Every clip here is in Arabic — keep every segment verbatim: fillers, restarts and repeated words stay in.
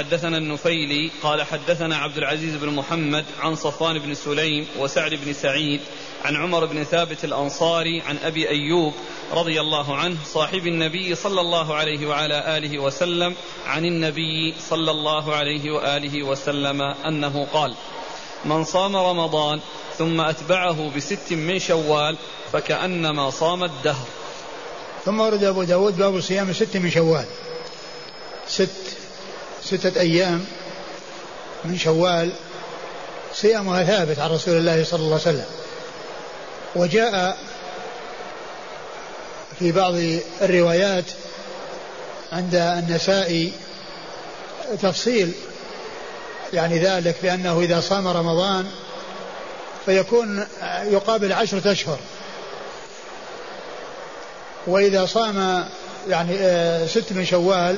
حدثنا النفيلي قال حدثنا عبد العزيز بن محمد عن صفوان بن سليم وسعد بن سعيد عن عمر بن ثابت الأنصاري عن أبي أيوب رضي الله عنه صاحب النبي صلى الله عليه وعلى آله وسلم عن النبي صلى الله عليه وآله وسلم أنه قال: من صام رمضان ثم أتبعه بست من شوال فكأنما صام الدهر. ثم ورد أبو داود باب صيام ست من شوال، ست ستة أيام من شوال صيامها ثابت عن رسول الله صلى الله عليه وسلم. وجاء في بعض الروايات عند النسائي تفصيل يعني ذلك، بأنه إذا صام رمضان فيكون يقابل عشرة أشهر، وإذا صام يعني ست من شوال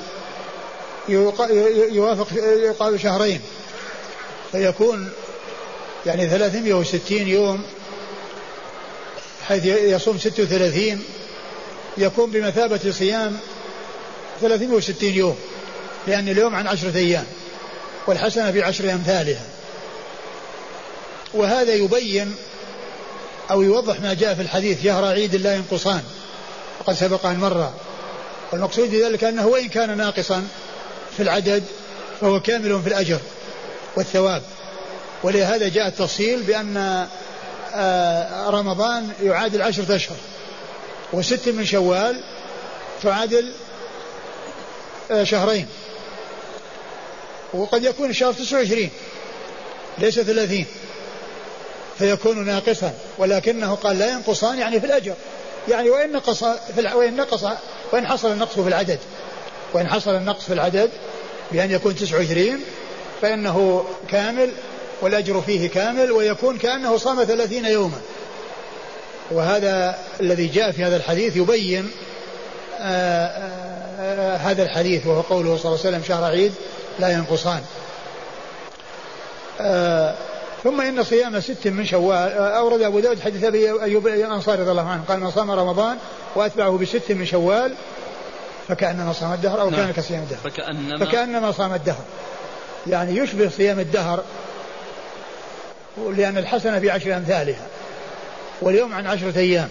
يوافق يقابل شهرين، فيكون يعني ثلاثمائة وستين يوم، حيث يصوم ستة وثلاثين يكون بمثابة صيام ثلاثمائة وستين يوم، لأن اليوم عن عشرة أيام والحسنة بعشر أمثالها. وهذا يبين أو يوضح ما جاء في الحديث: شهر عيد لا ينقصان، وقد سبق أن مر. والمقصود بذلك أنه وإن كان ناقصا في العدد فهو كامل في الأجر والثواب. ولهذا جاء التفصيل بأن رمضان يعادل عشرة أشهر، وست من شوال تعادل شهرين، وقد يكون الشهر تسعة وعشرين ليس ثلاثين فيكون ناقصا، ولكنه قال لا ينقصان يعني في الأجر، يعني وإن نقص في وإن نقص وإن حصل النقص في العدد وإن حصل النقص في العدد بأن يكون تسعة وعشرين فإنه كامل والأجر فيه كامل، ويكون كأنه صام ثلاثين يوما. وهذا الذي جاء في هذا الحديث يبين آآ آآ هذا الحديث، وهو قوله صلى الله عليه وسلم: شهر عيد لا ينقصان. ثم إن صيام ست من شوال أورد أبو داود حديث أبي أيوب الأنصاري رضي الله عنه قال: من صام رمضان وأتبعه بست من شوال فكأنما صام الدهر، أو كان كصيام الدهر، فكأنما, فكأنما صام الدهر، يعني يشبه صيام الدهر، لأن الحسنة بعشر أمثالها، واليوم عن عشرة أيام.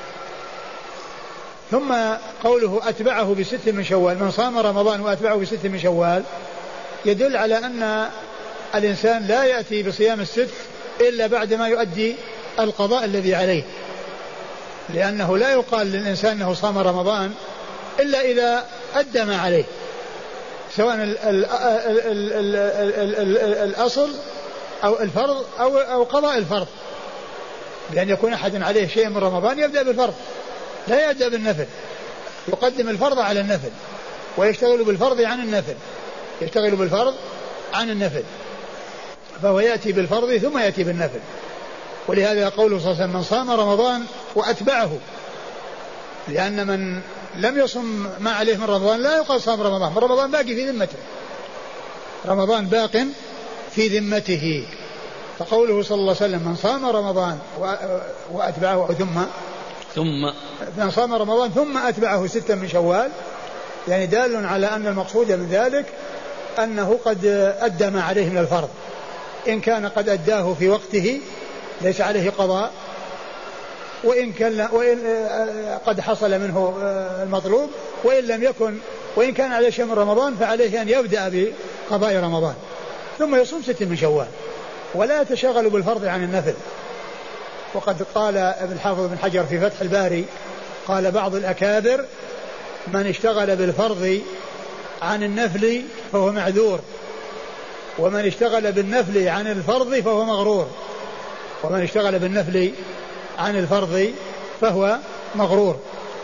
ثم قوله أتبعه بست من شوال، من صام رمضان وأتبعه بست من شوال، يدل على أن الإنسان لا يأتي بصيام الست إلا بعدما يؤدي القضاء الذي عليه، لأنه لا يقال للإنسان أنه صام رمضان إلا إذا أدى ما عليه، سواء ال ال ال ال ال ال الأصل أو الفرض أو, أو قضاء الفرض، لأن يكون أحد عليه شيء من رمضان يبدأ بالفرض لا يبدأ بالنفل، يقدم الفرض على النفل ويشتغل بالفرض عن النفل، يشتغل بالفرض عن النفل، فهو يأتي بالفرض ثم يأتي بالنفل. ولهذا قوله صلى الله عليه وسلم: من صام رمضان وأتبعه، لأن من لم يصم ما عليه من رمضان لا يقال صام رمضان، رمضان باقي في ذمته، رمضان باق في ذمته. فقوله صلى الله عليه وسلم: من صام رمضان وأتبعه ثم ثم من صام رمضان ثم أتبعه ستا من شوال، يعني دال على أن المقصود من ذلك أنه قد أدى ما عليه من الفرض، إن كان قد أداه في وقته ليس عليه قضاء، وإن كان وإن قد حصل منه المطلوب، وإن لم يكن وإن كان عليه شيء من رمضان فعليه أن يبدأ بقضاء رمضان ثم يصوم ست من شوال، ولا يتشاغل بالفرض عن النفل. وقد قال ابن حافظ بن حجر في فتح الباري قال: بعض الأكابر من اشتغل بالفرض عن النفل فهو معذور، ومن اشتغل بالنفل عن الفرض فهو مغرور، ومن اشتغل بالنفل عن الفرض فهو مغرور.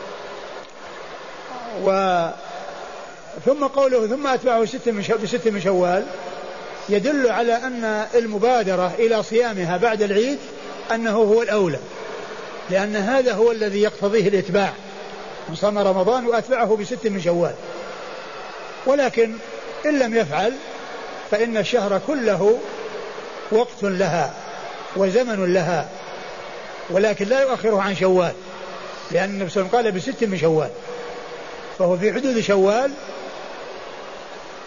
و ثم قوله ثم أتبعه بست من شوال يدل على أن المبادرة إلى صيامها بعد العيد أنه هو الأولى، لأن هذا هو الذي يقتضيه الإتباع، من صام رمضان وأتبعه بست من شوال. ولكن إن لم يفعل فإن الشهر كله وقت لها وزمن لها، ولكن لا يؤخره عن شوال، لأن النبي صلى الله عليه وسلم قال بست من شوال، فهو في حدود شوال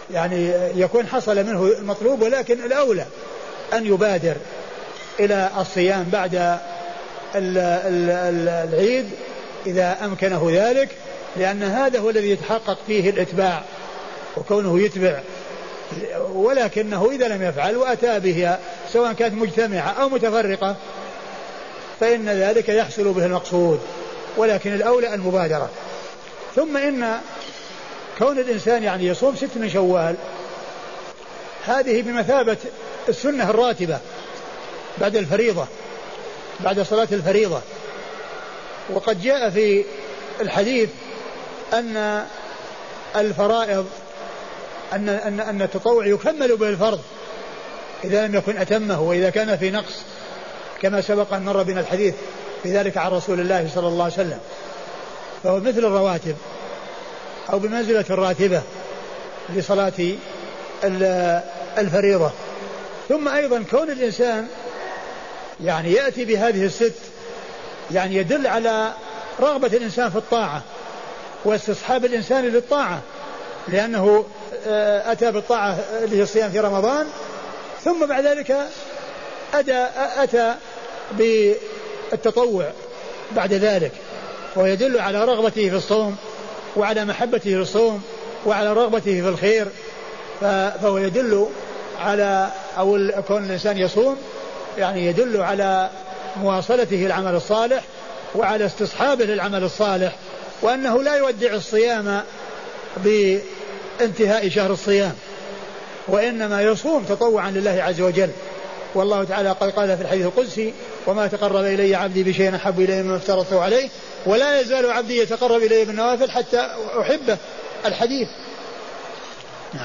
يعني يكون حصل منه المطلوب، ولكن الأولى أن يبادر إلى الصيام بعد ال ال ال العيد إذا أمكنه ذلك، لأن هذا هو الذي يتحقق فيه الإتباع وكونه يتبع. ولكنه إذا لم يفعل وأتى بها سواء كانت مجتمعة أو متفرقة فإن ذلك يحصل به المقصود، ولكن الأولى المبادرة. ثم إن كون الإنسان يعني يصوم ست من شوال هذه بمثابة السنة الراتبة بعد الفريضة، بعد صلاة الفريضة. وقد جاء في الحديث أن الفرائض أن أن أن التطوع يكمل به الفرض إذا لم يكن أتمه وإذا كان في نقص، كما سبق أن مر بنا الحديث بذلك عن رسول الله صلى الله عليه وسلم. فهو مثل الرواتب أو بمنزلة الراتبة لصلاة الفريضة. ثم أيضا كون الإنسان يعني يأتي بهذه الست يعني يدل على رغبة الإنسان في الطاعة واستصحاب الإنسان للطاعة، لأنه أتى بالطاعة اللي هي الصيام في رمضان، ثم بعد ذلك أتى بالتطوع بعد ذلك، ويدل على رغبته في الصوم وعلى محبته للصوم وعلى رغبته في الخير. فهو يدل على أو كون الإنسان يصوم يعني يدل على مواصلته العمل الصالح وعلى استصحابه للعمل الصالح، وأنه لا يودع الصيام بانتهاء شهر الصيام، وإنما يصوم تطوعا لله عز وجل. والله تعالى قد قال في الحديث القدسي: وما تقرب إلي عبدي بشيء أحب إلي مما افترضته عليه ولا يزال عبدي يتقرب إلي بالنوافل حتى أحبه. الحديث. نعم.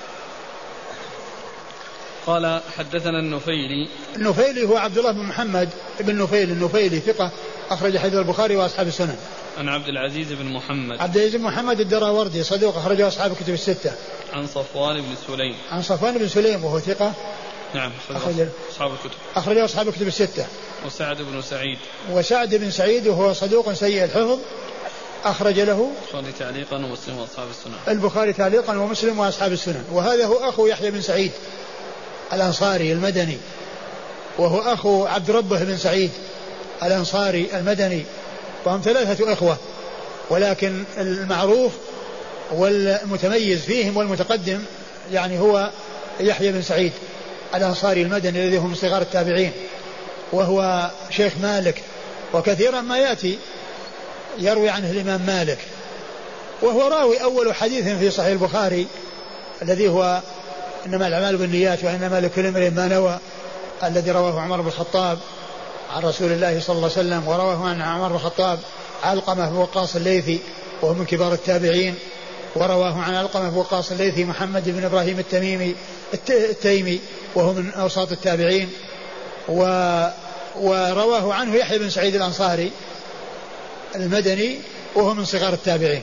قال حدثنا النفيلي. النفيلي هو عبد الله بن محمد بن نفيل النفيلي ثقة أخرج حديث البخاري وأصحاب السنن. عن عبد العزيز بن محمد. عبد العزيز بن محمد الدراوردي صدوق أخرجه أصحاب الكتب الستة. عن صفوان بن سليم. عن صفوان بن سليم وهو ثقة. نعم. أخرج أصحاب الكتب. أخرجه أصحاب الكتب الستة. وسعد بن سعيد. وسعد بن سعيد وهو صدوق سيء الحفظ أخرج له البخاري تعليقا ومسلم وأصحاب السنن. البخاري تعليقا ومسلم وأصحاب السنن. وهذا هو أخو يحيى بن سعيد الأنصاري المدني، وهو أخو عبد ربه بن سعيد الأنصاري المدني، وهم ثلاثة إخوة، ولكن المعروف والمتميز فيهم والمتقدم يعني هو يحيى بن سعيد الأنصاري المدني الذي هم من صغار التابعين، وهو شيخ مالك، وكثيرا ما يأتي يروي عنه الإمام مالك، وهو راوي أول حديث في صحيح البخاري الذي هو إنما الأعمال بالنيات وإنما لكل امرئ ما نوى، الذي رواه عمر بن الخطاب عن رسول الله صلى الله عليه وسلم، ورواه عن عمر بن الخطاب علقمة بن وقاص الليثي وهو من كبار التابعين، ورواه عن علقمة بن وقاص الليثي محمد بن إبراهيم التميمي التيمي وهو من أوساط التابعين، و ورواه عنه يحيى بن سعيد الأنصاري المدني وهو من صغار التابعين.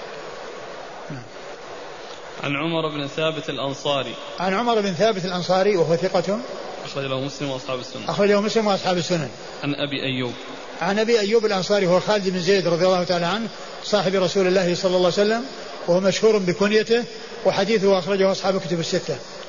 عن عمر بن ثابت الأنصاري. عن عمر بن ثابت الأنصاري وهو ثقة أخرج له مسلم وأصحاب السنن. أخرج له مسلم وأصحاب السنن. عن أبي أيوب. عن أبي أيوب الأنصاري هو خالد بن زيد رضي الله تعالى عنه صاحب رسول الله صلى الله عليه وسلم، وهو مشهور بكنيته، وحديثه أخرجه أصحاب الكتب الستة.